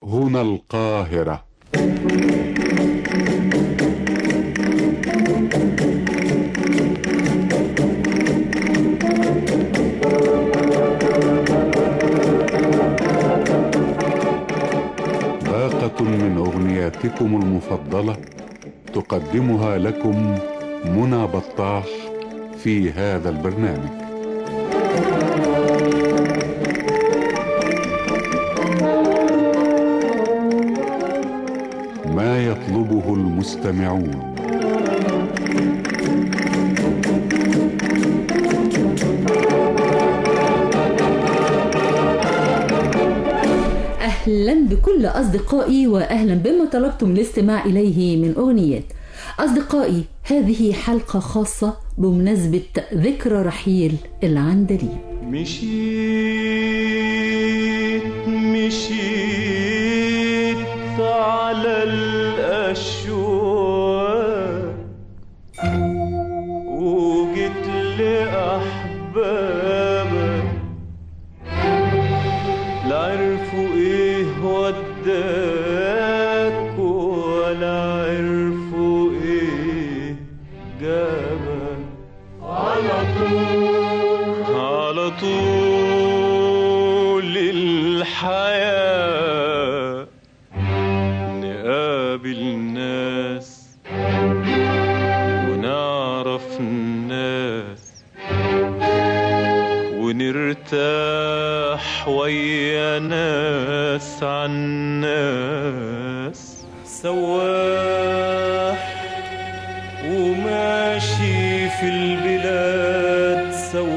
هنا القاهرة. باقة من أغنياتكم المفضلة تقدمها لكم منى بطاح في هذا البرنامج. ما يطلبه المستمعون. أهلا بكل أصدقائي وأهلا بما طلبتم الاستماع إليه من أغنيات. أصدقائي، هذه حلقة خاصة بمناسبة ذكرى رحيل العندليب. مشيت على الأشواق وجيت لأحبابك، لا عرفوا إيه وداك ولا عرفوا إيه جابك. على طول الحياة نقابل ناس ونعرف الناس ونرتاح ويا ناس عن ناس. سواح وماشي في البلاد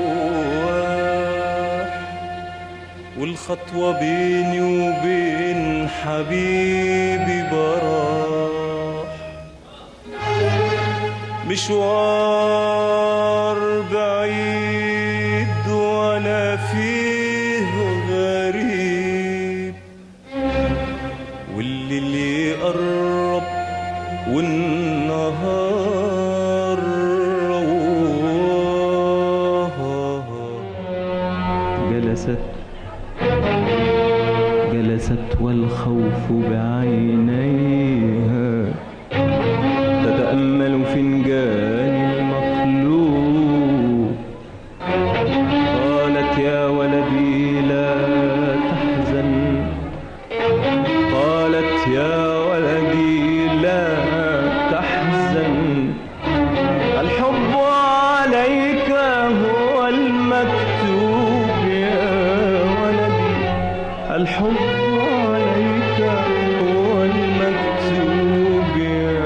سواح، والخطوة بيني وبين حبيبي براح. مشوار بعيد وانا فيه غريب، والليل يقرب والنهار رواه. جلست والخوف بعينيها تتأمل فنجان المقلوب. قالت يا ولدي لا تحزن، قالت يا ولدي لا تحزن، الحب عليك هو المكتوب يا ولدي، الحب عليك هو المكتوب يا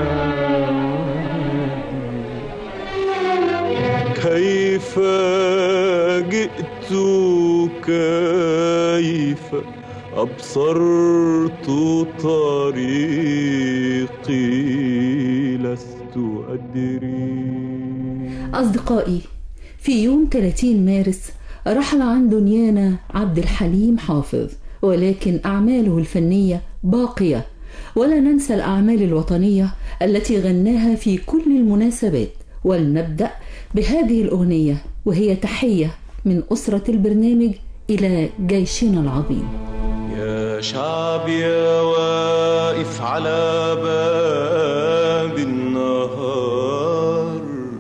ولدي. كيف جئت كيف أبصرت طريقي لست أدري. أصدقائي، في يوم 30 مارس رحل عن دنيانا عبد الحليم حافظ، ولكن أعماله الفنية باقية، ولا ننسى الأعمال الوطنية التي غناها في كل المناسبات. ولنبدأ بهذه الأغنية وهي تحية من أسرة البرنامج إلى جيشنا العظيم. يا شعب يا واقف على باب النهار،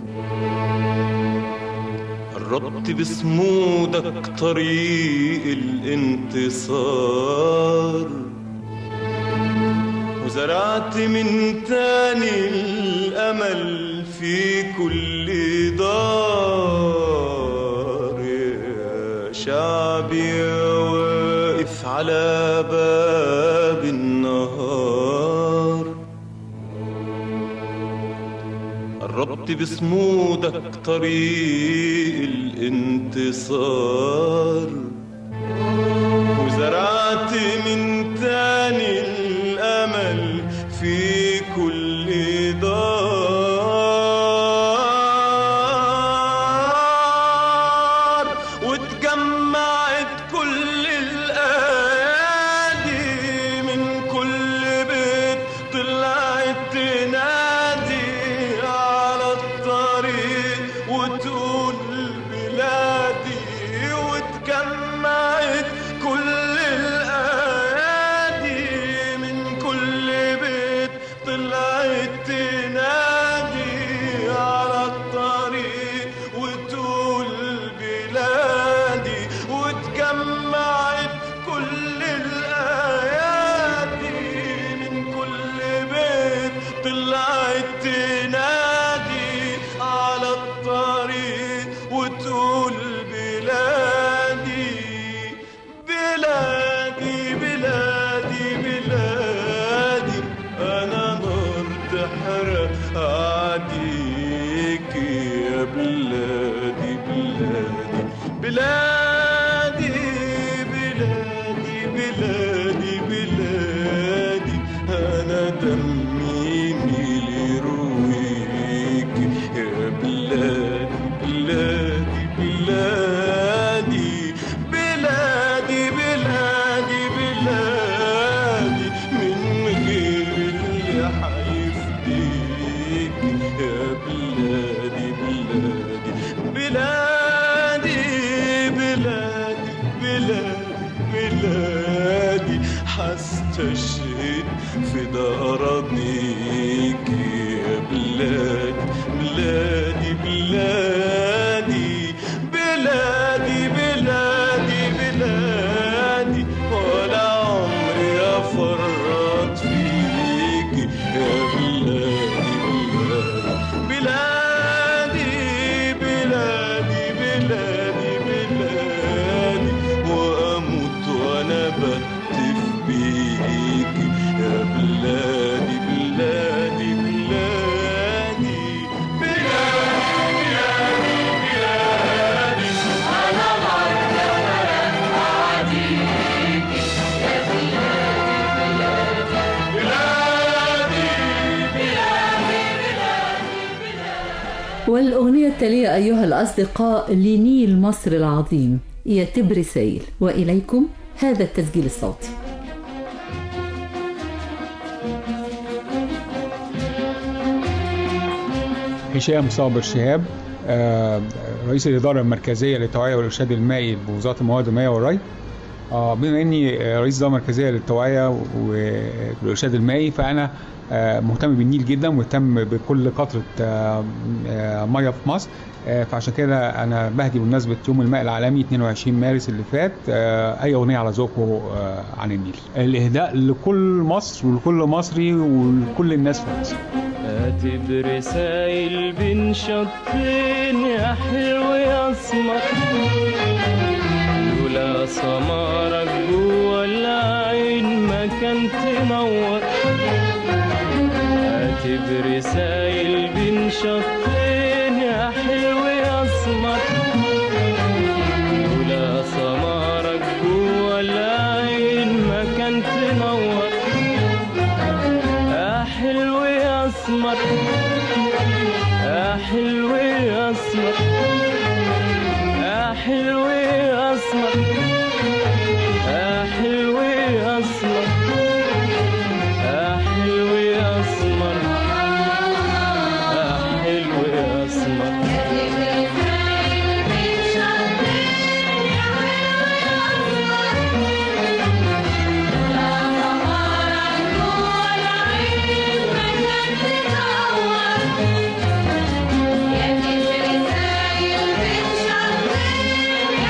قربت بصمودك طريق الانتصار، وزرعت من تاني الأمل في كل دار. يا شعبي واقف على باب النهار، قربت بصمودك طريق الانتصار، وزرعت من تاني الأمل في كل دار، واتجمعت كل الأيادي من كل بيت، طلعت تنادي على الطريق وتقول بلادي، واتجمعت استشهد فدا أراضيك يا بلاد بلادي بلادي بلادي بلادي بلادي ولا عمري أفرط فيك يا بلادي بلادي بلادي بلادي بلادي وأموت وأنا بهتف بيك يا بلادي بلادي بلادي والأغنية التالية أيها الأصدقاء لنيل مصر العظيم يا تبر سيل، وإليكم هذا التسجيل الصوتي. هشام صابر شهاب، رئيس الإدارة المركزية للتوعية والإرشاد المائي بوزارة المواد المائية والري. بما إني رئيس الإدارة المركزية للتوعية والإرشاد المائي فأنا مهتم بالنيل جدا، مهتم بكل قطرة مياه في مصر. فعشان كده أنا بهدي بمناسبة يوم الماء العالمي 22 مارس اللي فات أي أغنية على ذوقه عن النيل، الإهداء لكل مصر ولكل مصري ولكل الناس في مصر. اعتبر سايل بين شطين يا حلو يا اسمر، لولا سمارك جوا العين ما كان تنور. اعتبر سايل بين شطين يا حلو يا اسمر، لولا سمارك جوا العين ما كان تنور. يا حلو يا اسمر يا حلو يا اسمر يا حلو يا اسمر يا حلو يا اسمر يا حلو يا اسمر يا حلو يا اسمر. يا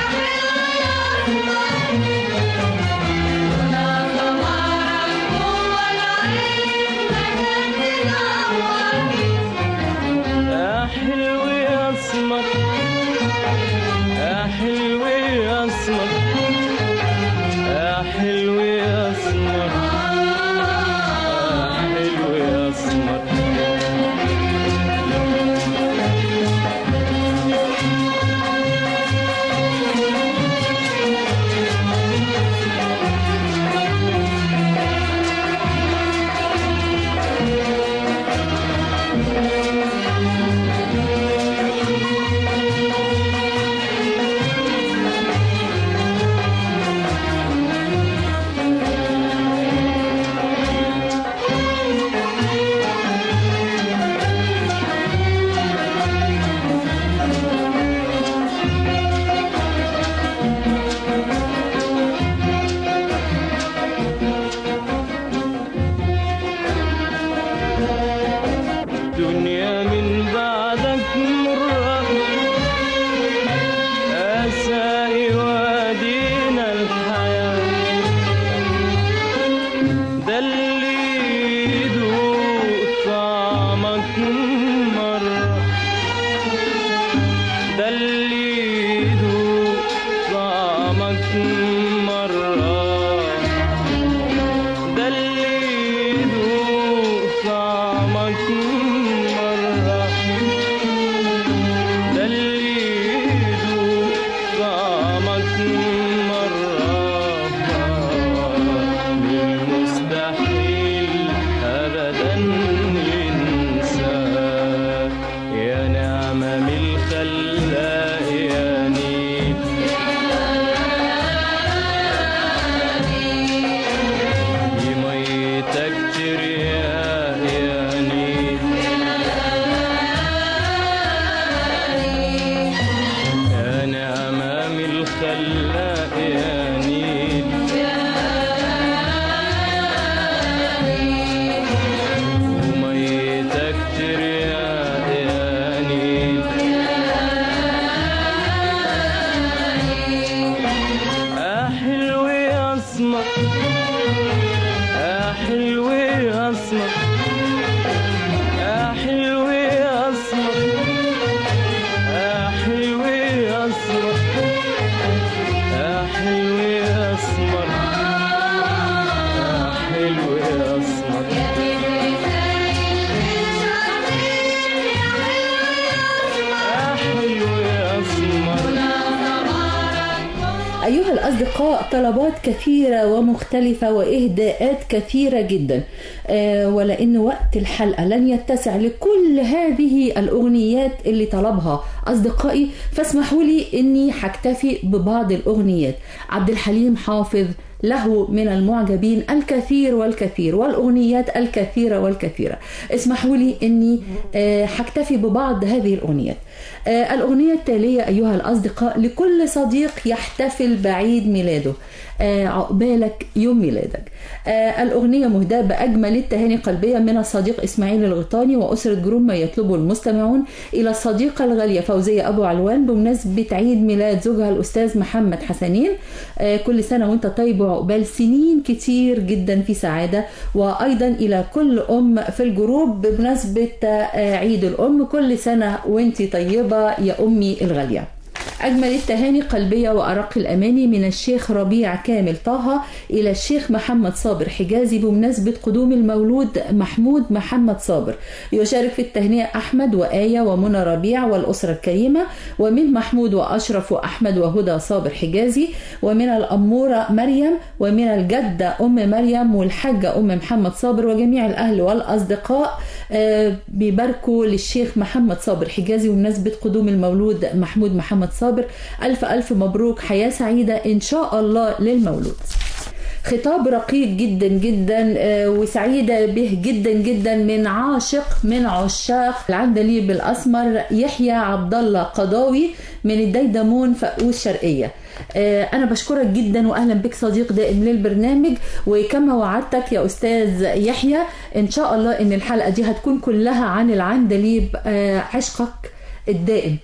أصدقاء طلبات كثيرة ومختلفة وإهداءات كثيرة جدا، ولأن وقت الحلقة لن يتسع لكل هذه الأغنيات اللي طلبها أصدقائي، فاسمحوا لي أني هكتفي ببعض الأغنيات. عبد الحليم حافظ له من المعجبين الكثير والكثير، والأغنيات الكثيرة والكثيرة. اسمحوا لي أني هكتفي ببعض هذه الأغنيات. الأغنية التالية أيها الأصدقاء لكل صديق يحتفل بعيد ميلاده، عقبالك يوم ميلادك. الأغنية مهداة بأجمل التهاني قلبية من الصديق إسماعيل الغيطاني وأسرة جروب ما يطلبه المستمعون إلى الصديقة الغالية فوزية أبو علوان بمناسبة عيد ميلاد زوجها الأستاذ محمد حسنين. كل سنة وانت طيب وعقبال سنين كتير جدا في سعادة. وأيضا إلى كل أم في الجروب بمناسبة عيد الأم، كل سنة وانت طيبة يا أمي الغالية. أجمل التهاني قلبية وأرق الأماني من الشيخ ربيع كامل طه إلى الشيخ محمد صابر حجازي بمناسبة قدوم المولود محمود محمد صابر. يشارك في التهنئة أحمد وآية ومنى ربيع والأسرة الكريمة، ومن محمود وأشرف وأحمد وهدى صابر حجازي، ومن الأمورة مريم، ومن الجدة أم مريم والحاجة أم محمد صابر، وجميع الأهل والأصدقاء بيباركوا للشيخ محمد صابر حجازي بمناسبة قدوم المولود محمود محمد صابر. ألف ألف مبروك، حياة سعيدة إن شاء الله للمولود. خطاب رقيق جدا جدا وسعيدة به جدا جدا من عاشق من عشاق العندليب الأسمر يحيى عبد الله قضاوي من الديدمون فقوس شرقية. أنا بشكرك جدا وأهلا بك صديق دائم للبرنامج، وكما وعدتك يا أستاذ يحيى إن شاء الله إن الحلقة دي هتكون كلها عن العندليب عشقك الدائم.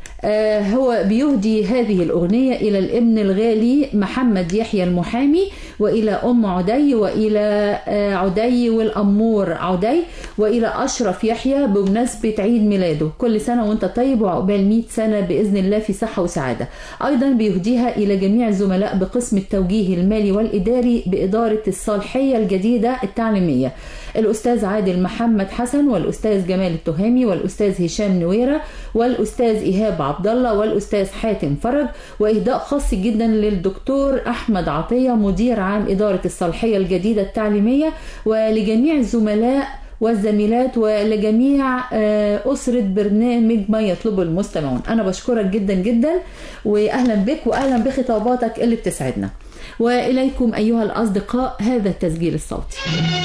هو بيهدي هذه الأغنية إلى الابن الغالي محمد يحيى المحامي، وإلى أم عدي، وإلى عدي والأمور عدي، وإلى أشرف يحيى بمناسبة عيد ميلاده. كل سنة وانت طيب وعقبال 100 سنة بإذن الله في صحة وسعادة. أيضا بيهديها إلى جميع الزملاء بقسم التوجيه المالي والإداري بإدارة الصالحية الجديدة التعليمية، الأستاذ عادل محمد حسن، والأستاذ جمال التهامي، والأستاذ هشام نويرة، والأستاذ إيهاب عبد الله، والأستاذ حاتم فرج. وإهداء خاص جدا للدكتور أحمد عطية مدير عام إدارة الصالحية الجديدة التعليمية، ولجميع الزملاء والزميلات ولجميع أسرة برنامج ما يطلبه المستمعون. أنا بشكرك جدا جدا وأهلا بك وأهلا بخطاباتك اللي بتسعدنا. وإليكم أيها الأصدقاء هذا التسجيل الصوتي.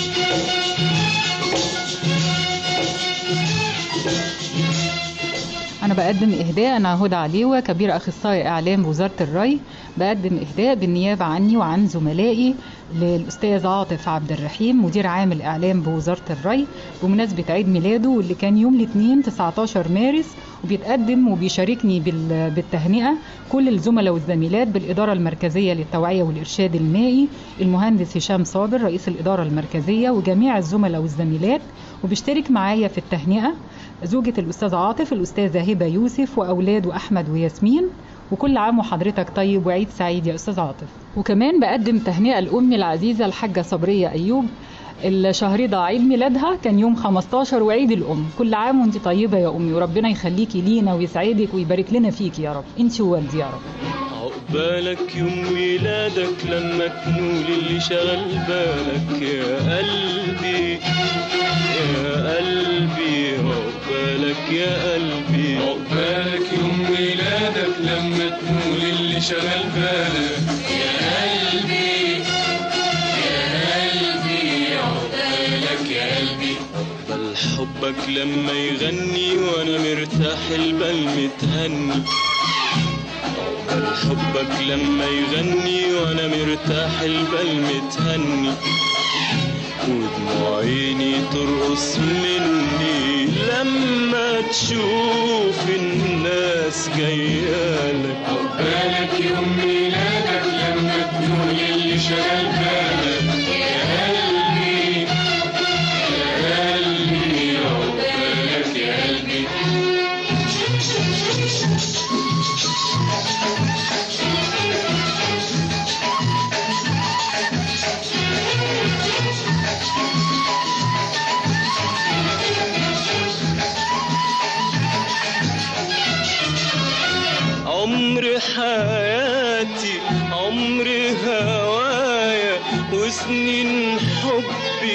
أنا بقدم إهداء. أنا هدى عليوة كبير أخصائي إعلام بوزارة الري، بقدم إهداء بالنيابة عني وعن زملائي للأستاذ عاطف عبد الرحيم مدير عام الإعلام بوزارة الري بمناسبة عيد ميلاده واللي كان يوم الاثنين 19 مارس، وبيتقدم وبيشاركني بالتهنئة كل الزملاء والزميلات بالإدارة المركزية للتوعية والإرشاد المائي المهندس هشام صابر رئيس الإدارة المركزية وجميع الزملاء والزميلات. وبيشترك معايا في التهنئة زوجة الأستاذ عاطف الأستاذة هبة يوسف وأولاده أحمد وياسمين. وكل عام وحضرتك طيب وعيد سعيد يا أستاذ عاطف. وكمان بقدم تهنئة لأمي العزيزة الحاجة صبرية أيوب، الشهر ده عيد ميلادها كان يوم 15 وعيد الأم. كل عام وانت طيبة يا أمي، وربنا يخليكي لينا ويسعدك ويبارك لنا فيك يا رب، انت ووالدي يا رب. عقبالك يوم ميلادك لما تنول اللي شغل بالك يا قلبي يا قلبي، عقبالك يا قلبي. عقبالك يوم ميلادك لما تنول اللي شغل بالك يا قلبي يا قلبي، عقبالك يا قلبي. عقبال حبك لما يغني وانا مرتاح البال متهني، حبك لما يغني وانا مرتاح البال متهني، ودموع عيني ترقص مني لما تشوف الناس جايالك. عقبالك يوم ميلادك لما تقول اللي شغال بالك يا قلبي يا قلبي، عقبالك يا قلبي. عمر حياتي عمري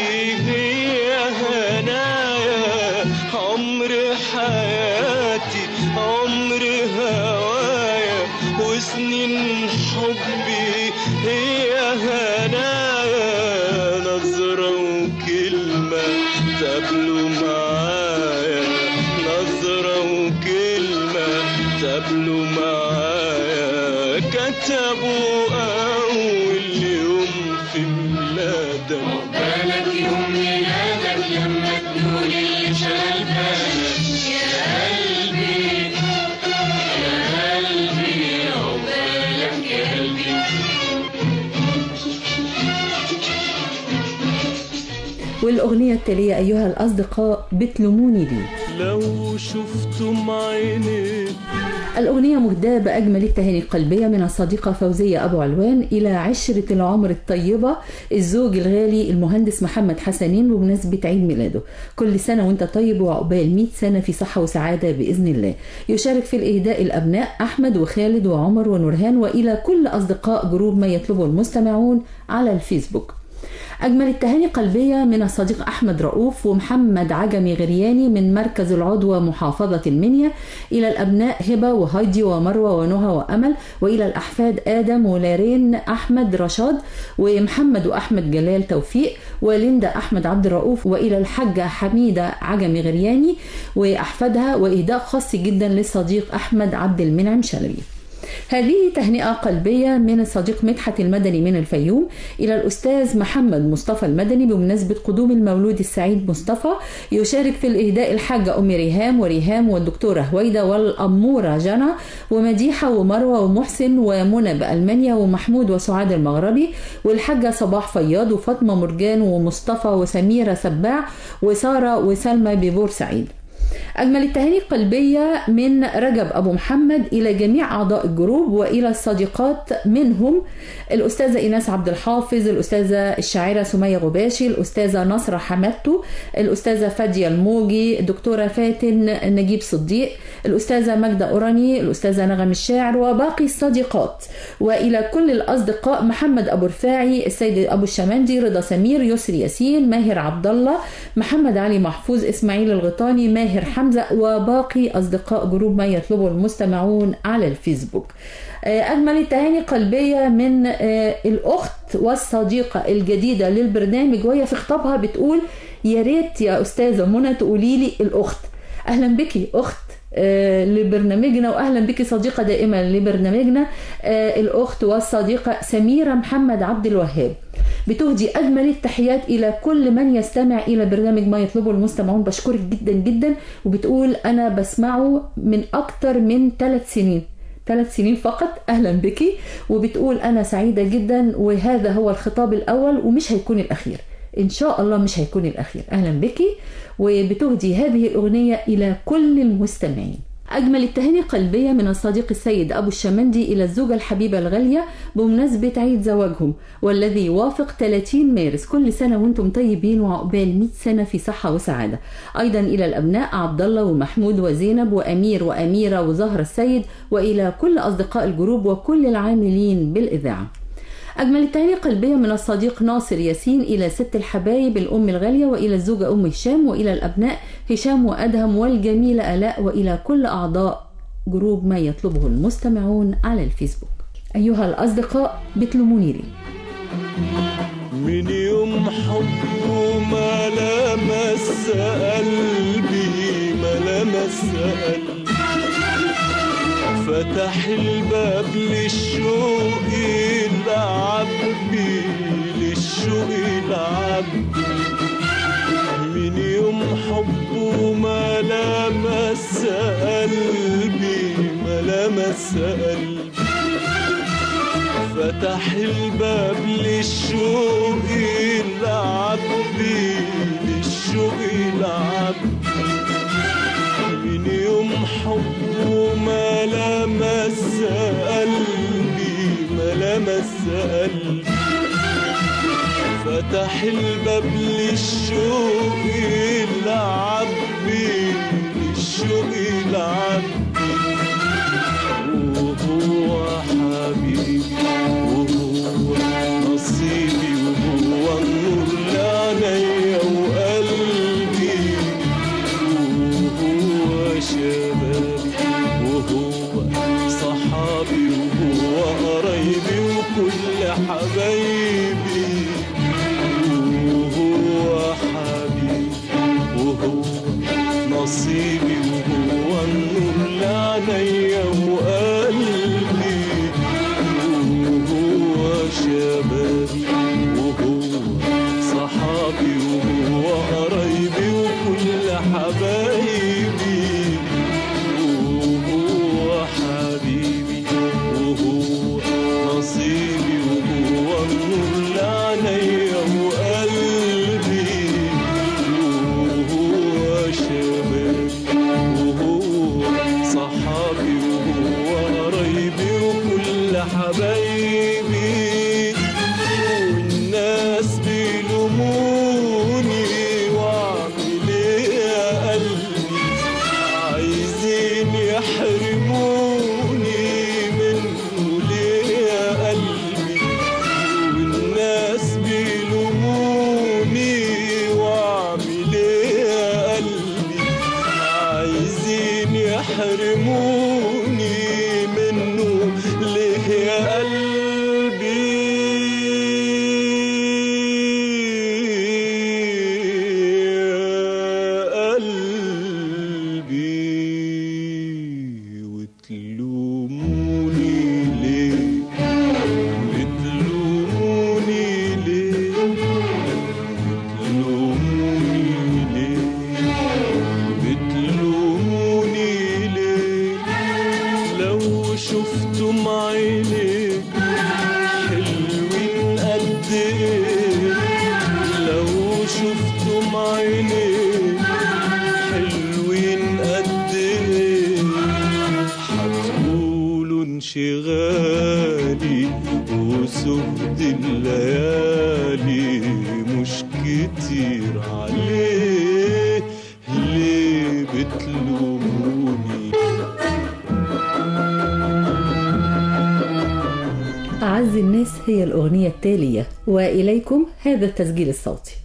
هي هنايا، عمر حياتي عمر هوايا وسنين حبي هي هنايا، نظرة وكلمة تقابلوا معايا، نظرة وكلمة تقابلوا معايا، كتبوا أول يوم في ميلادك، عقبالك يوم ميلادك لما تقول اللي شغل بالك يا قلبي يا قلبي، عقبالك يا قلبي. والأغنية التالية أيها الأصدقاء بتلوموني ليه. لو شفتم عيني. الأغنية مهداة بأجمل التهاني القلبية من الصديقة فوزية أبو علوان إلى عشرة العمر الطيبة الزوج الغالي المهندس محمد حسنين بمناسبة عيد ميلاده. كل سنة وانت طيب وعقبال 100 سنة في صحة وسعادة بإذن الله. يشارك في الإهداء الأبناء أحمد وخالد وعمر ونورهان، وإلى كل أصدقاء جروب ما يطلبه المستمعون على الفيسبوك. أجمل التهاني قلبية من الصديق أحمد رؤوف ومحمد عجمي غرياني من مركز العضوة محافظة المنيا، إلى الأبناء هبة وهايدي ومروة ونهى وأمل، وإلى الأحفاد آدم ولارين أحمد رشاد ومحمد وأحمد جلال توفيق وليندا أحمد عبد الرؤوف، وإلى الحاجة حميدة عجمي غرياني وأحفادها، وإهداء خاص جدا للصديق أحمد عبد المنعم شلبي. هذه تهنئة قلبية من الصديق مدحت المدني من الفيوم إلى الأستاذ محمد مصطفى المدني بمناسبة قدوم المولود السعيد مصطفى. يشارك في الإهداء الحاجة أم ريهام وريهام والدكتورة هويدة والأمورة جنى ومديحة ومروة ومحسن ومنى بألمانيا ومحمود وسعاد المغربي، والحاجة صباح فياض وفاطمة مرجان ومصطفى وسميرة سباع وسارة وسلمى ببورسعيد. أجمل التهاني القلبية من رجب أبو محمد إلى جميع أعضاء الجروب وإلى الصديقات، منهم الأستاذة إيناس عبد الحافظ، الأستاذة الشاعرة سمية غباشي، الأستاذة نصرة حمدتو، الأستاذة فادية الموجي، الدكتورة فاتن نجيب صديق، الأستاذة ماجدة أوراني، الأستاذة نغم الشاعر وباقي الصديقات، وإلى كل الأصدقاء محمد أبو رفاعي، السيد أبو الشمندي، رضا سمير، يسري ياسين، ماهر عبد الله، محمد علي محفوظ، إسماعيل الغيطاني، ماهر حمزة، وباقي أصدقاء جروب ما يطلبه المستمعون على الفيسبوك. أجمل التهاني قلبية من الأخت والصديقة الجديدة للبرنامج، وهي في خطابها بتقول: يا ريت يا أستاذة منى تقولي لي الأخت. أهلا بك أخت لبرنامجنا، وأهلا بك صديقة دائمة لبرنامجنا الأخت والصديقة سميرة محمد عبد الوهاب. بتهدي أجمل التحيات إلى كل من يستمع إلى برنامج ما يطلبه المستمعون. بشكرك جدا جدا، وبتقول أنا بسمعه من أكتر من 3 سنين فقط. أهلا بك، وبتقول أنا سعيدة جدا، وهذا هو الخطاب الأول ومش هيكون الأخير إن شاء الله، مش هيكون الأخير. أهلا بك، وبتهدي هذه الأغنية إلى كل المستمعين. أجمل التهاني قلبية من الصديق السيد أبو الشمندي إلى الزوجة الحبيبة الغالية بمناسبة عيد زواجهم والذي يوافق 30 مارس. كل سنة وانتم طيبين وعقبال 100 سنة في صحة وسعادة. أيضا إلى الأبناء عبد الله ومحمود وزينب وأمير وأميرة وزهرة السيد، وإلى كل أصدقاء الجروب وكل العاملين بالإذاعة. أجمل التهاني قلبية من الصديق ناصر ياسين إلى ست الحبايب الأم الغالية، وإلى الزوجة أم هشام، وإلى الأبناء هشام وأدهم والجميلة آلاء، وإلى كل أعضاء جروب ما يطلبه المستمعون على الفيسبوك. أيها الأصدقاء بتلوموني ليه. من يوم حبه ما لمس قلبي، ما لمس قلبي، فتح الباب للشوق العبي، للشوق العبي. من يوم حبه ما لمس قلبي، ما لمس قلبي، فتح الباب للشوق العبي، للشوق العبي. من يوم حبه ما لمس قلبي، ما لمس قلبي، فتح الباب للشوق العبي، للشوق العبي. وهو حبيبي وهو نصيبي وهو النور لعيني، صحابي وهو قرايبي وكل حبايبي، وهو حبيبي وهو نصيبي وهو النور لعينيا وقلبي، وهو شبابي وهو صحابي وهو قرايبي وكل حبايبي. والناس بيلوموني واعمل ايه يا قلبي، عايزين يحرموني منه ليه يا قلبي. والناس بيلوموني واعمل ايه يا قلبي، عايزين يحرموني منه ليه يا قلبي. يا قلبي وتلوموني ليه، بتلوموني ليه، بتلوموني ليه، بتلوموني ليه. لو شفتم عينيك حلوين قد ايه، لو شفتم عينيك حلوين قد ايه، هتقولوا انشغالي وسهد الليالي مش كتير عليه، ليه بتلوموني. أعز الناس هي الأغنية التالية، وإليكم هذا التسجيل الصوتي.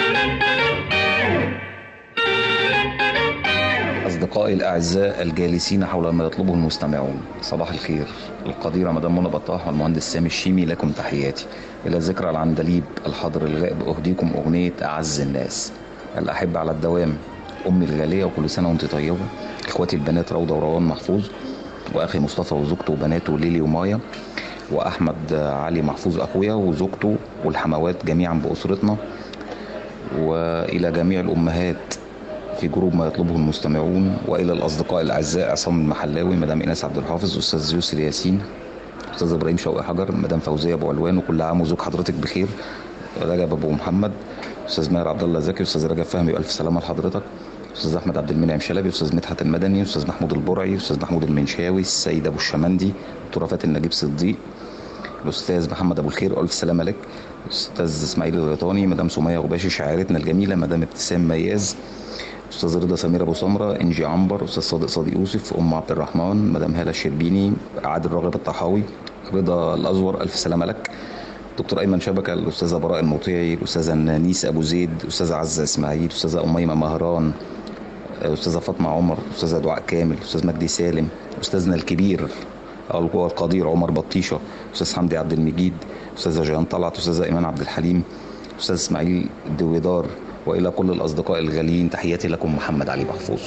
أصدقائي الأعزاء الجالسين حول ما يطلبه المستمعون، صباح الخير. القديرة مدام منى بطاح والمهندس سامي الشيمي لكم تحياتي. إلى ذكرى العندليب الحاضر الغائب أهديكم أغنية أعز الناس. الأحب على الدوام أمي الغالية وكل سنة وأنت طيبة. إخواتي البنات روضة وروان محفوظ، وأخي مصطفى وزوجته وبناته ليلي ومايا، وأحمد علي محفوظ أخويا وزوجته والحموات جميعا بأسرتنا، وإلى جميع الأمهات في جروب ما يطلبه المستمعون، وإلى الأصدقاء الأعزاء عصام المحلاوي، مدام إناس عبد الحافظ، أستاذ يوسف ياسين، أستاذ إبراهيم شوقي حجر، مدام فوزية أبو علوان، وكل عام وزوج حضرتك بخير، رجب أبو محمد، أستاذ ماهر عبد الله زكي، أستاذ رجب فهمي وألف سلامة لحضرتك، أستاذ أحمد عبد المنعم شلبي، أستاذ مدحت المدني، أستاذ محمود البرعي، أستاذ محمود المنشاوي، السيد أبو الشمندي، دكتورة فاتن نجيب صديق، الأستاذ محمد أبو الخير ألف سلامة لك، أستاذ إسماعيل الغيطاني، مدام سمية غباشي شاعرتنا الجميلة، مدام ابتسام مياز، أستاذ رضا سمير أبو سمرة، إنجي عنبر، أستاذ صادق يوسف، أم عبد الرحمن، مدام هالة الشربيني، عادل راغب الطحاوي، رضا الأزور ألف سلامة لك، دكتور أيمن شبكة، الأستاذة براء المطيعي، الأستاذة نانيس أبو زيد، أستاذة عزة إسماعيل، أستاذة أميمة مهران، أستاذة فاطمة عمر، أستاذة دعاء كامل، أستاذ مجدي سالم، أستاذنا الكبير القدير عمر بطيشة، أستاذ حمدي عبد المجيد، أستاذة جيهان طلعت، أستاذة إيمان عبد الحليم، أستاذ إسماعيل الدويدار، وإلى كل الأصدقاء الغاليين تحياتي لكم محمد علي محفوظ.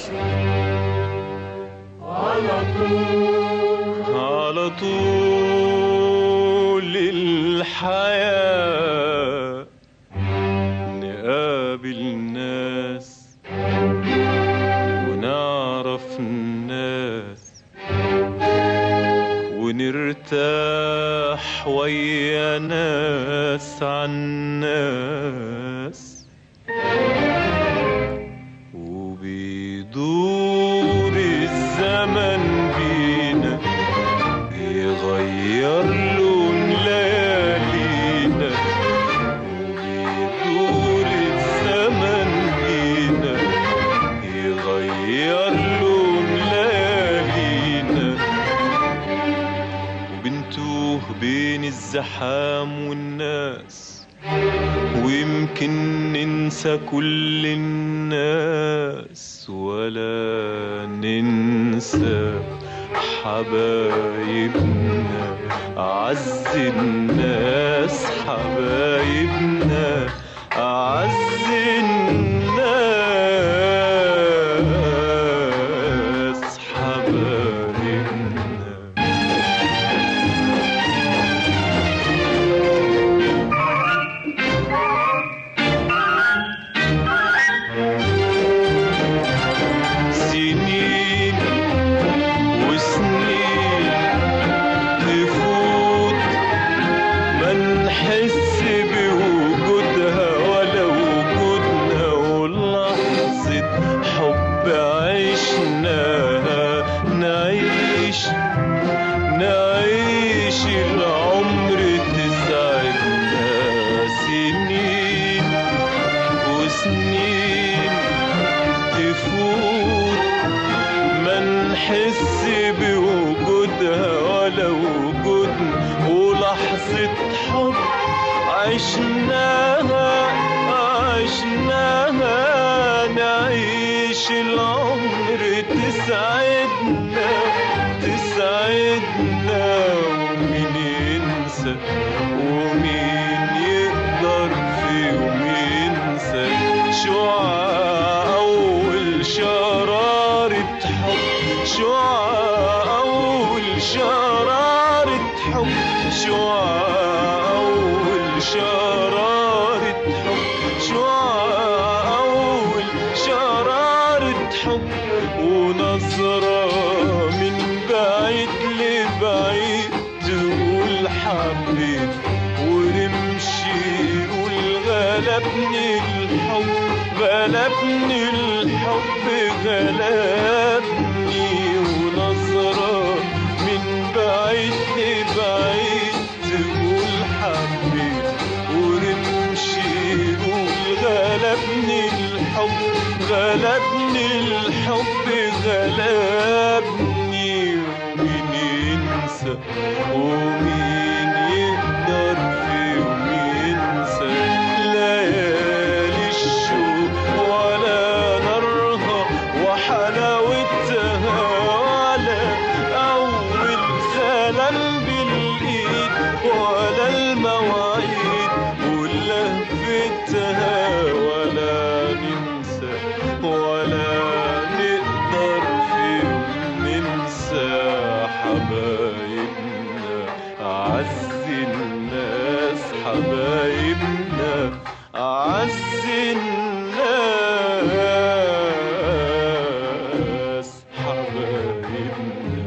على طول الحياة نقابل ناس ونعرف الناس ونرتاح ويا ناس عن ناس، وبيدور الزمن بينا يغير لون ليالينا، وبيدور الزمن بينا يغير لون ليالينا، وبنتوه بين الزحام والناس، ويمكن ننسى كل الناس ولا ننسى حبايبنا، أعز الناس حبايبنا، أعز الناس حبايبنا. وجود ما نحس بوجودها ولا وجودنا، ولحظة حب عشناها نعيش العمر تسعدنا ومين ينسى ومين يقدر في يوم ينسى شعاع أول شرارة حب، شعاع أول شرارة حب، شعاع أول شرارة حب، شعاع أول شرارة حب، ونظرة من بعيد لبعيد تقول حبيت، ونمشي نقول غلبني الحب، غلبني الحب غلبني، ونظرة من بعيد لبعيد تقول حبيت، ونمشي نقول غلبني الحب، غلبني الحب غلبني، ومين ينسى ومين يقدر في يوم ينسى ليالي الشوق ولا نارها وحلاوتها، ولا أول سلام بالإيد ولا المواعيد ولهفتها، ولا ننسى ولا نقدر في يوم ننسى حبايبنا أعز الناس، حبايبنا أعز الناس حبايبنا.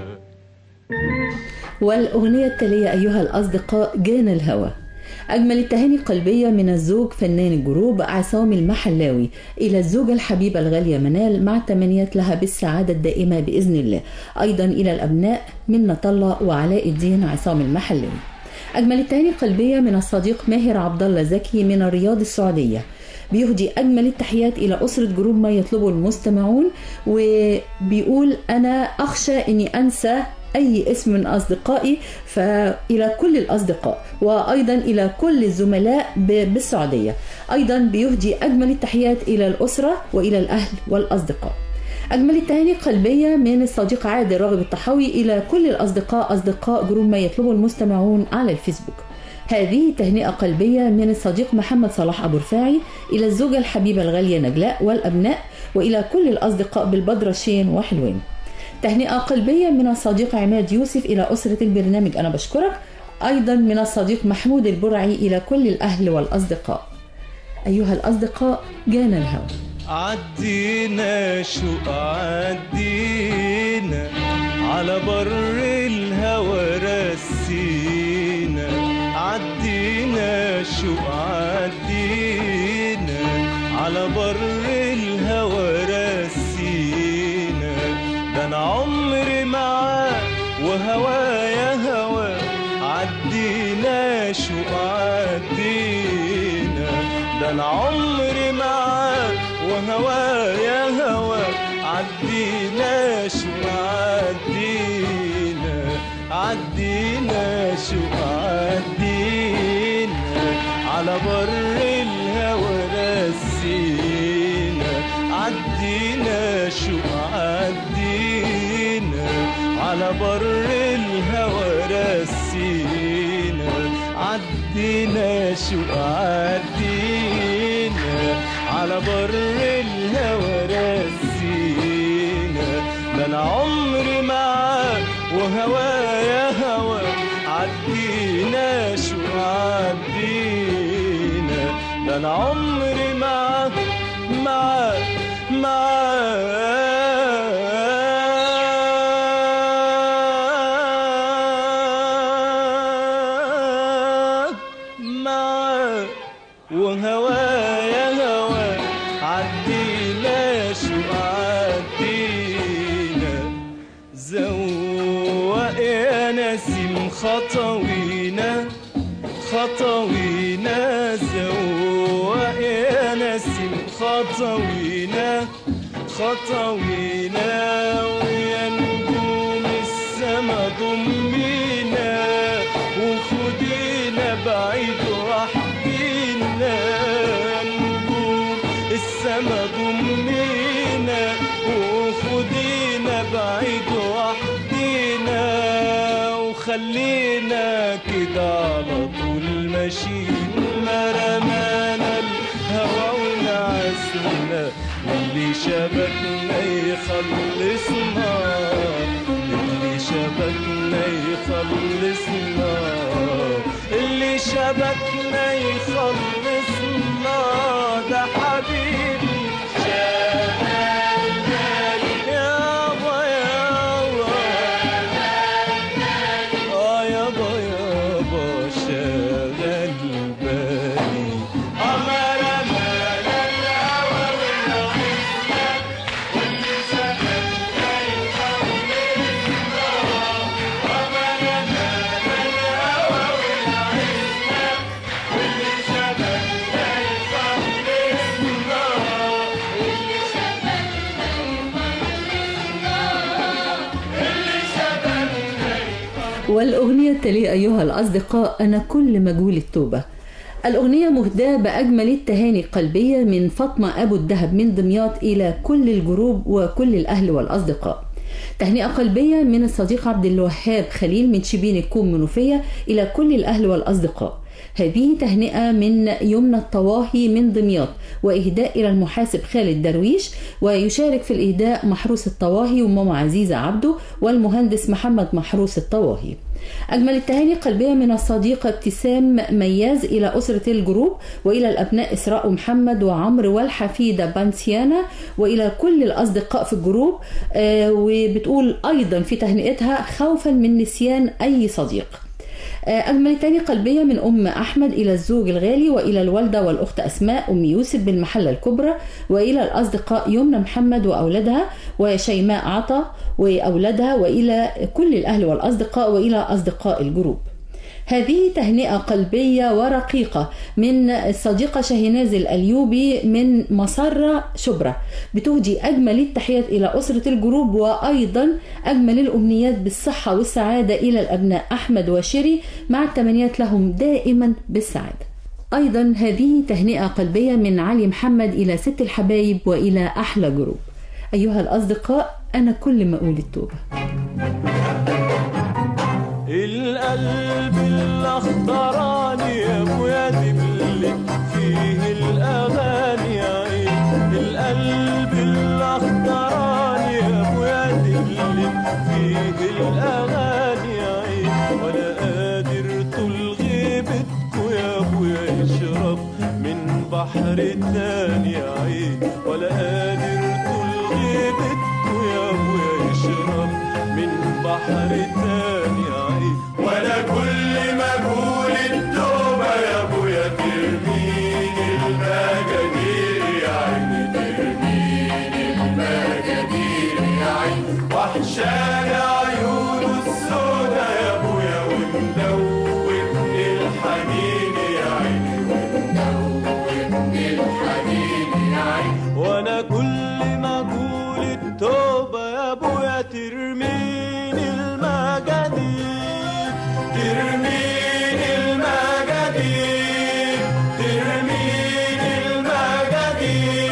والأغنية التالية أيها الأصدقاء جانا الهوى. أجمل التهاني قلبية من الزوج فنان الجروب عصام المحلاوي إلى الزوجة الحبيبة الغالية منال، مع التمنيات لها بالسعادة الدائمة بإذن الله. أيضا إلى الأبناء منة الله وعلاء الدين عصام المحلاوي. أجمل التهاني قلبية من الصديق ماهر عبد الله زكي من الرياض السعودية، بيهدي أجمل التحيات إلى أسرة جروب ما يطلبه المستمعون، وبيقول أنا أخشى أني أنسى أي اسم من أصدقائي، فإلى كل الأصدقاء وأيضا إلى كل الزملاء بالسعودية. أيضا بيهدي أجمل التحيات إلى الأسرة وإلى الأهل والأصدقاء. أجمل التهاني قلبية من الصديق عادل راغب الطحاوي إلى كل الأصدقاء أصدقاء جروب ما يطلبه المستمعون على الفيسبوك. هذه تهنئة قلبية من الصديق محمد صلاح أبو رفاعي إلى الزوجة الحبيبة الغالية نجلاء والأبناء، وإلى كل الأصدقاء بالبدرشين وحلوين. تهنئة قلبية من الصديق عماد يوسف إلى أسرة البرنامج أنا بشكرك. أيضا من الصديق محمود البرعي إلى كل الأهل والأصدقاء. أيها الأصدقاء جانا الهوى. عدينا شوق عدينا على بر الهوى رسينا، عدينا شوق عدينا على بر الهوى رسينا، ده انا عمري معاه وهوايا هوا، عدينا شوق عدينا، ده انا عمري معاه وهوايا هوا، عدينا شوق عدينا، عدينا شوق عدينا على بر الهوى رسينا، عدينا شوق عدينا على بر الهوى رسينا، عدينا شوق عدينا على بر الهوى رسينا، ده انا عمري معاه وهوايا هوا، عدينا شوق عدينا، ده انا عمري معاه وهوايا هوا، عدينا شوق عدينا، زوق يا نسيم خطوينا خطوينا، زوق يا نسيم خطوينا خطوينا خطوينا ويا نجوم السما ضمينا وخدينا بعيد وحدينا نجوم السما ضمينا وخدينا بعيد وحدينا وخلينا كده على طول ماشيين ما رمانا الهوى ونعسنا اللي شبكنا يخلصنا اللي شبكنا يخلصنا اللي شبكنا يخلصنا ده حبيبي شغال بالي يابا يابا يابا يابا شغال بالي والأغنية التالية أيها الأصدقاء أنا كل مجهول التوبة. الأغنية مهداة بأجمل التهاني القلبية من فاطمة أبو الدهب من دمياط إلى كل الجروب وكل الأهل والأصدقاء. تهنئة قلبية من الصديق عبد الوهاب خليل من شبين الكوم منوفية إلى كل الأهل والأصدقاء. هذه تهنئة من يمنى الطواهي من دمياط وإهداء إلى المحاسب خالد درويش، ويشارك في الإهداء محروس الطواهي وماما عزيزة عبده والمهندس محمد محروس الطواهي. أجمل التهاني قلبية من الصديقة ابتسام مياز إلى أسرة الجروب وإلى الأبناء إسراء ومحمد وعمرو والحفيدة بانسيانا وإلى كل الأصدقاء في الجروب. وبتقول أيضا في تهنئتها خوفا من نسيان أي صديق. أجمل التهاني قلبية من أم أحمد إلى الزوج الغالي وإلى الوالدة والأخت أسماء أم يوسف بالمحلة الكبرى وإلى الأصدقاء يمنى محمد وأولادها وشيماء عطا وأولادها وإلى كل الأهل والأصدقاء وإلى أصدقاء الجروب. هذه تهنئة قلبية ورقيقة من الصديقة شاهيناز الأليوبي من مسرة شبرا، بتهدي أجمل التحيات إلى أسرة الجروب وأيضا أجمل الأمنيات بالصحة والسعادة إلى الأبناء أحمد وشيري مع التمنيات لهم دائما بالسعادة. أيضا هذه تهنئة قلبية من علي محمد إلى ست الحبايب وإلى أحلى جروب. أيها الأصدقاء أنا كل ما أقول التوبة. القلب الأخضراني يا أبويا دبلت فيه الأغاني عين القلب الأخضراني يا أبويا دبلت فيه الأغاني عين ولا قادر طول غيبتكوا يا أبويا يشرب من بحر تاني عين ولا قادر طول غيبتكوا يا أبويا يشرب من بحر تاني عين وانا كل ما اقول التوبه يا ابويا ترميني المجادير يا عيني ترميني المجادير يا عيني وحشاني عيونه السودا يا ابويا ومدوبني الحنين يا عيني ومدوبني الحنين يا عيني وانا كل ما اقول التوبه يا ابويا ترميني المجادير ترميني المجادير ترميني المجادير.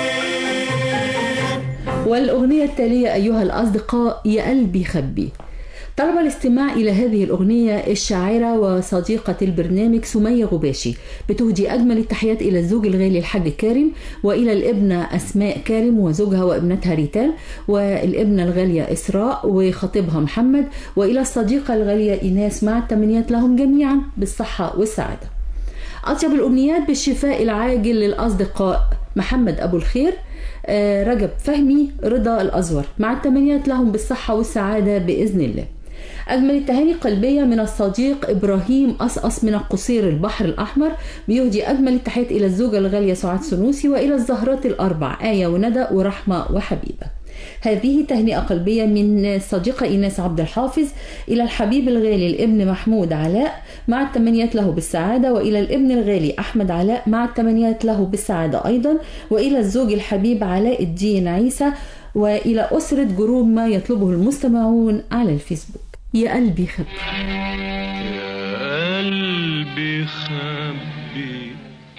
والأغنية التالية أيها الأصدقاء يا قلبي خبي. طلب الاستماع إلى هذه الأغنية الشاعرة وصديقة البرنامج سمية غباشي، بتهدي أجمل التحيات إلى الزوج الغالي الحاج كارم وإلى الابنة أسماء كارم وزوجها وابنتها ريتال والابنة الغالية إسراء وخطيبها محمد وإلى الصديقة الغالية إيناس مع التمنيات لهم جميعا بالصحة والسعادة. أطيب الأمنيات بالشفاء العاجل للأصدقاء محمد أبو الخير، رجب فهمي، رضا الأزور مع التمنيات لهم بالصحة والسعادة بإذن الله. أجمل التهاني قلبية من الصديق إبراهيم أصأص من القصير البحر الأحمر، بيهدي أجمل التحيات إلى الزوجة الغالية سعاد سنوسي وإلى الزهرات الأربع آية وندى ورحمة وحبيبة. هذه تهنئة قلبية من الصديقة إيناس عبد الحافظ إلى الحبيب الغالي الابن محمود علاء مع التمنيات له بالسعادة، وإلى الابن الغالي أحمد علاء مع التمنيات له بالسعادة أيضا، وإلى الزوج الحبيب علاء الدين عيسى، وإلى أسرة جروب ما يطلبه المستمعون على الفيسبوك. يا قلبي خبي، يا قلبي خبي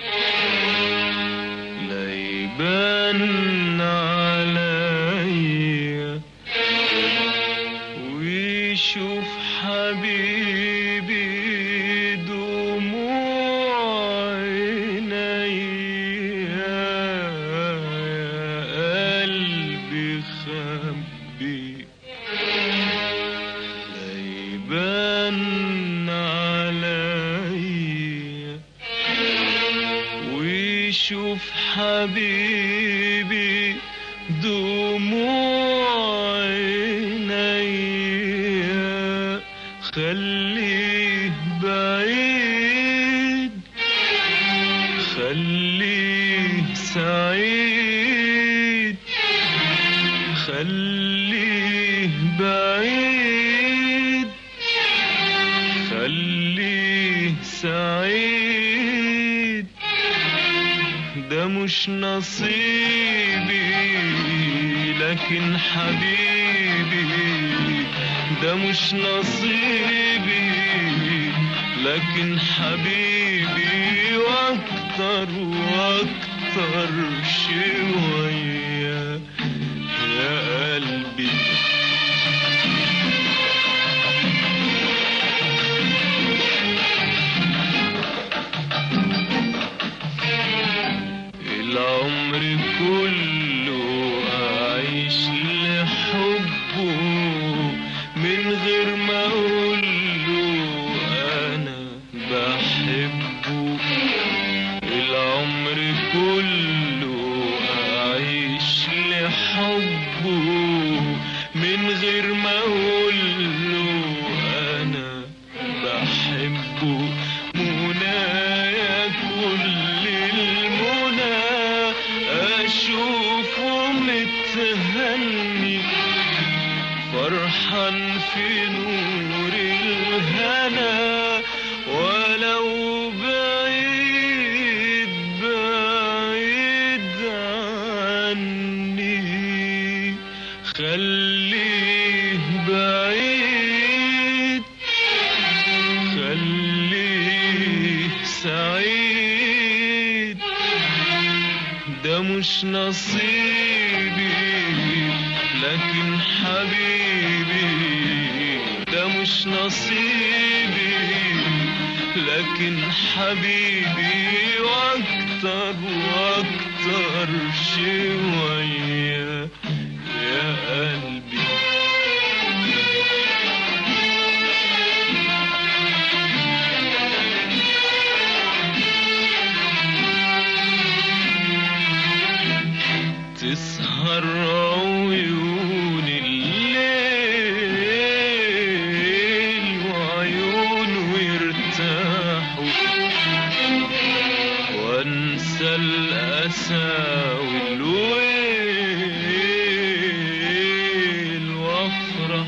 لا يبان عليا ويشوف حبيبي دموع عينيا. يا قلبي خبي لا يبان عليا ويشوف حبيبي دموع عينيا. خليه بعيد خليه سعيد، خليه بعيد خليه سعيد. ده مش نصيبي لكن حبيبي، ده مش نصيبي لكن حبيبي، واكتر واكتر شوية. يا قلبي العمر كله أعيش لحبه من غير ما أقوله أنا بحبه. العمر كله أعيش لحبه من غير ما أقوله أنا بحبه. منايا كل المنى أشوفه متهني فرحان في نور الهنا، ولو بعيد بعيد عني. خليه بعيد خليه سعيد. ده مش نصيبي لكن حبيبي، ده مش نصيبي لكن حبيبي، واكتر واكتر شوية. يا قلبي تسهر عيون الليل وعيونه يرتاحوا، وانسى الأسى والويل وافرح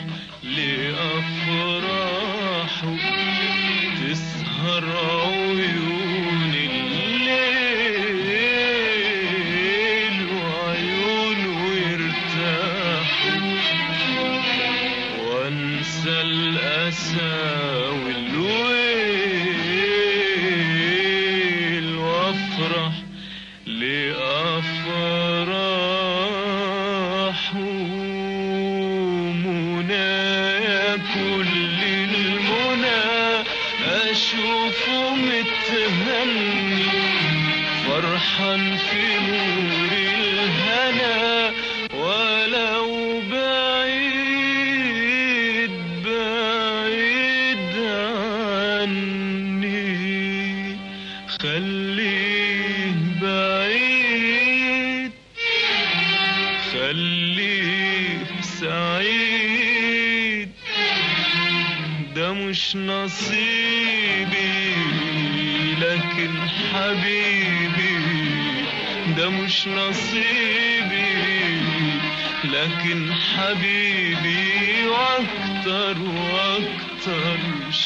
لأفراحه. تسهر عيون الليل وعيونه يرتاحوا، وانسى الأسى والويل وافرح لأفراحه. منايا كل المنى أشوفه متهني فرحان في نور الهنا، ولو بعيد بعيد عني. خليه بعيد خليه سعيد. ده مش نصيبي لكن حبيبي، ده مش نصيبي لكن حبيبي واكتر واكتر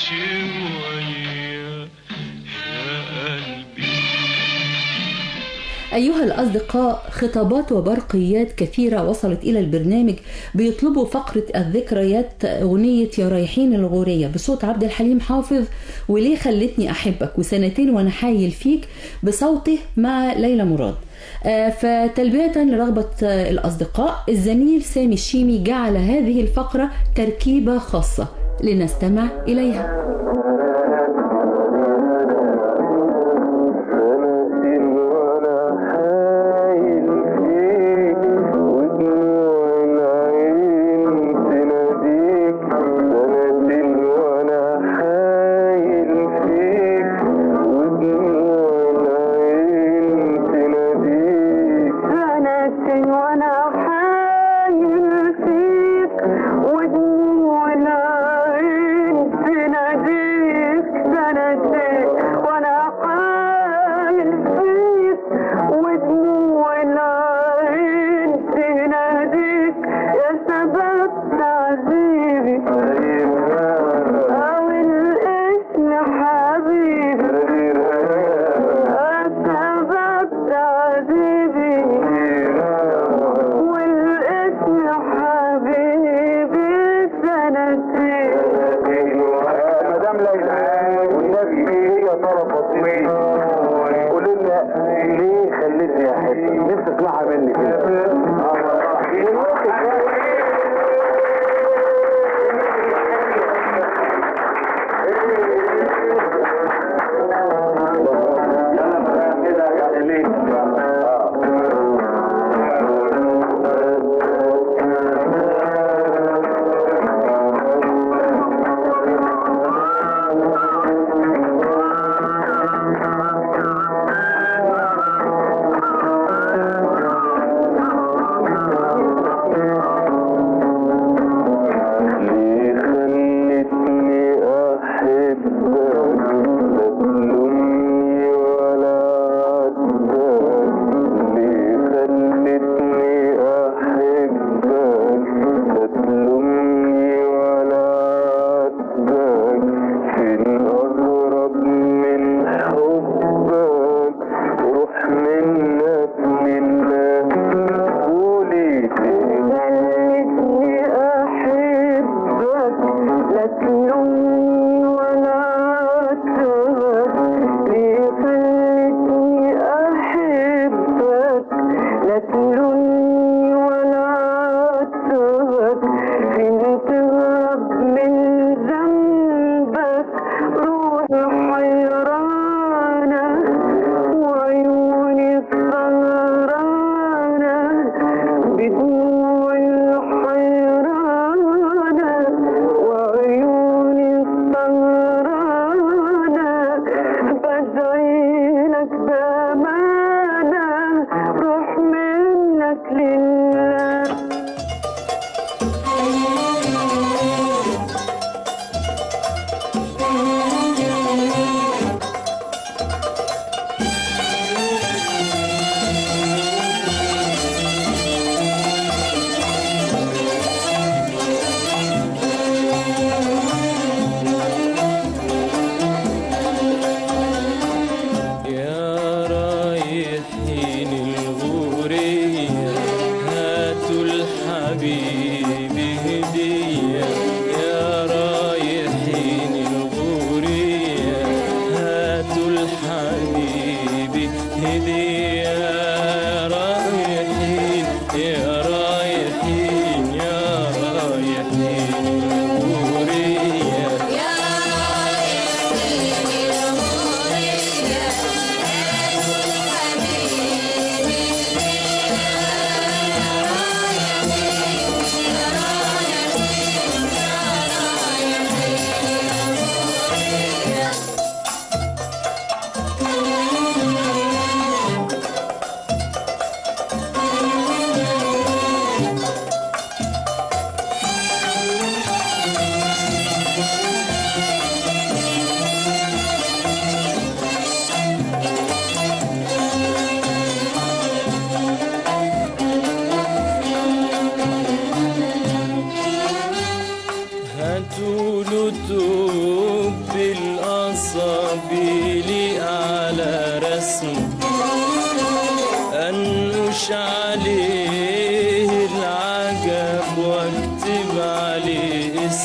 شوية يا قلبي. أيها الأصدقاء، خطابات وبرقيات كثيرة وصلت إلى البرنامج بيطلبوا فقرة الذكريات أغنية يا رايحين الغورية بصوت عبد الحليم حافظ، وليه خلتني أحبك، وسنتين وأنا حايل فيك بصوته مع ليلى مراد. فتلبية لرغبة الأصدقاء، الزميل سامي الشيمي جعل هذه الفقرة تركيبة خاصة لنستمع إليها.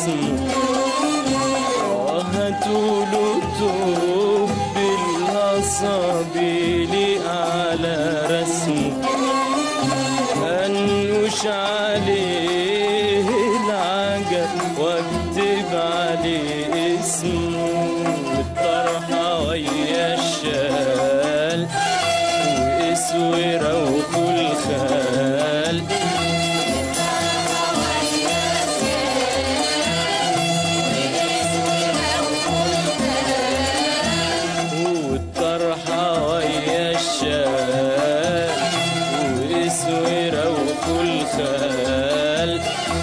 اسمه هاتوله توب بالأصابيل على رسمه أنوش عليه العجب واكتب عليه اسمه والطرحة ويا الشال واسوره وكل خال والطرحة ويا الشال واسوره وكل خال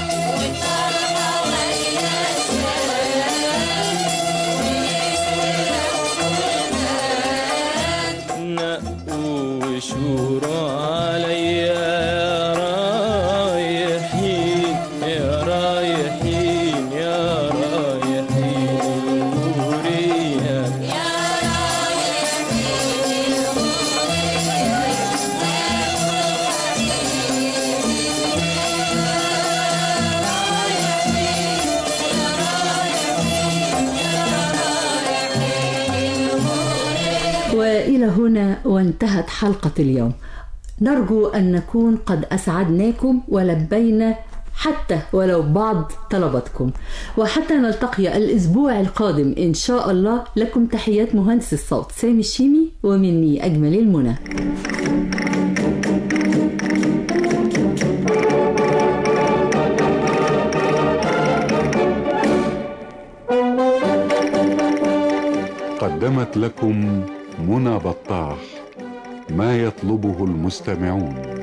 نقوا وشوروا عليا يا رايحين يا رايحين يا رايحين الغورية وإلى هنا وانتهت حلقة اليوم. نرجو أن نكون قد أسعدناكم ولبينا حتى ولو بعض طلباتكم، وحتى نلتقي الأسبوع القادم إن شاء الله. لكم تحيات مهندس الصوت سامي الشيمي، ومني أجمل المنى. قدمت لكم منى بطاح ما يطلبه المستمعون.